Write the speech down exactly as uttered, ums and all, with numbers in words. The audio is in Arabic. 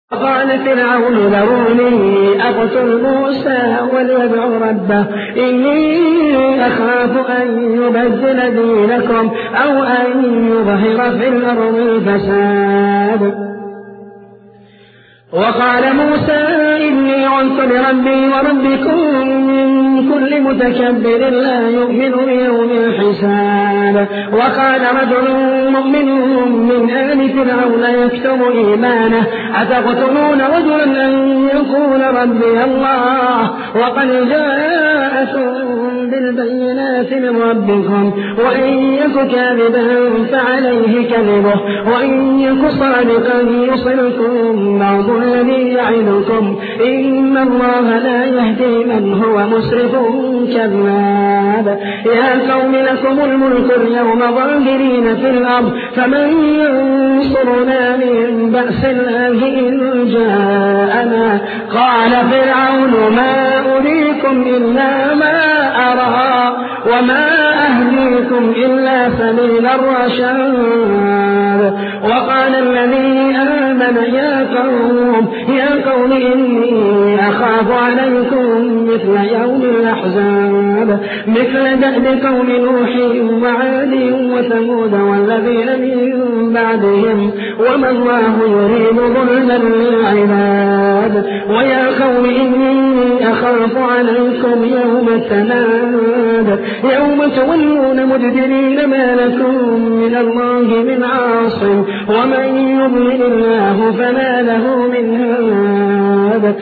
قال فرعون ذروني أقتل موسى وليدع ربه إني أخاف أن يبدل دينكم أو أن يظهر في الأرض الفساد. وقال موسى إني عدت بربي وربكم من كل متكبر لا يؤمن بيوم الحساب. وقال رجل مؤمن من آل فرعون يكتم إيمانه أتقتلون رجلا أن يقول ربي الله وقد جاءكم بالبينات من ربكم وإن يك كاذبا فعليه كذبه وإن يك صادقا يصلكم بعض الذي يعدكم إن الله لا يهدي من هو مسرف كذاب. يا قوم لكم الملك اليوم ظاهرين في الأرض فمن ينصرنا من بأس الله إن جاءنا. قال فرعون ما أريكم إلا ما أرى وما أهديكم إلا سبيل الرشاد. وقال الذي آمن يا قوم يا قوم إني أخاف عليكم مثل يوم الأحزاب مثل دأب قوم نوح وعاد وثمود والذين من بعدهم وما الله يريد ظلما للعباد. ويا قوم إني أخاف عليكم يوم التناد يوم تولون مدبرين ما لكم من الله من عاصم ومن يضلل الله فما له من هاد.